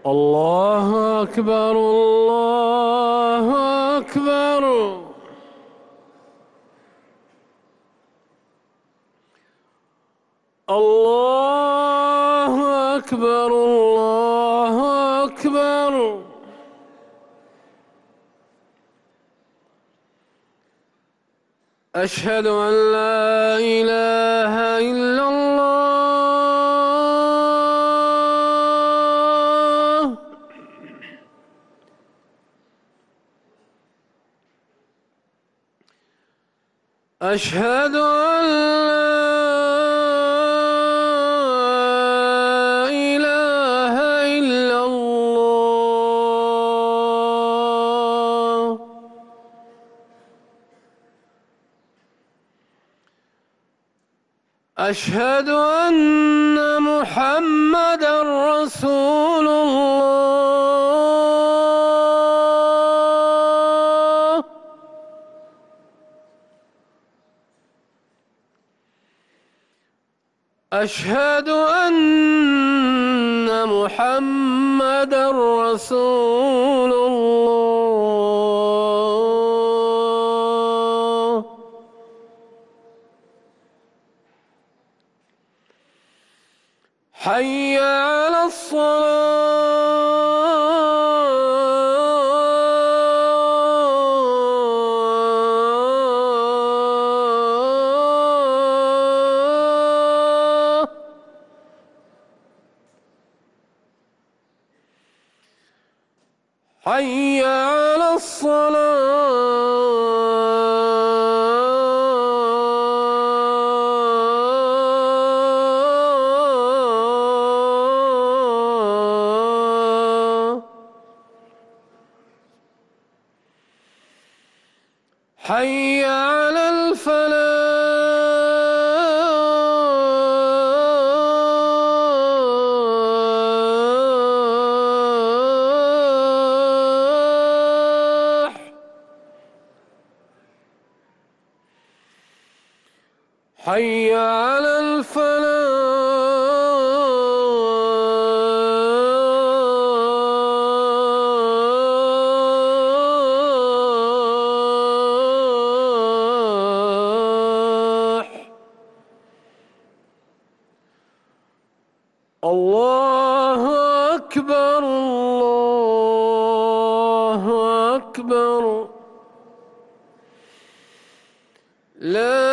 الله أكبر الله أكبر. الله أكبر الله أكبر. أشهد أن لا إله إلا الله. أشهد أن لا إله إلا الله. أشهد أن محمدًا رسول الله. أشهد أن محمدًا رسول الله. حي على الصلاة. حي على الصلاة. حي على الفلاح. حي على الفلاح. الله أكبر الله أكبر. لا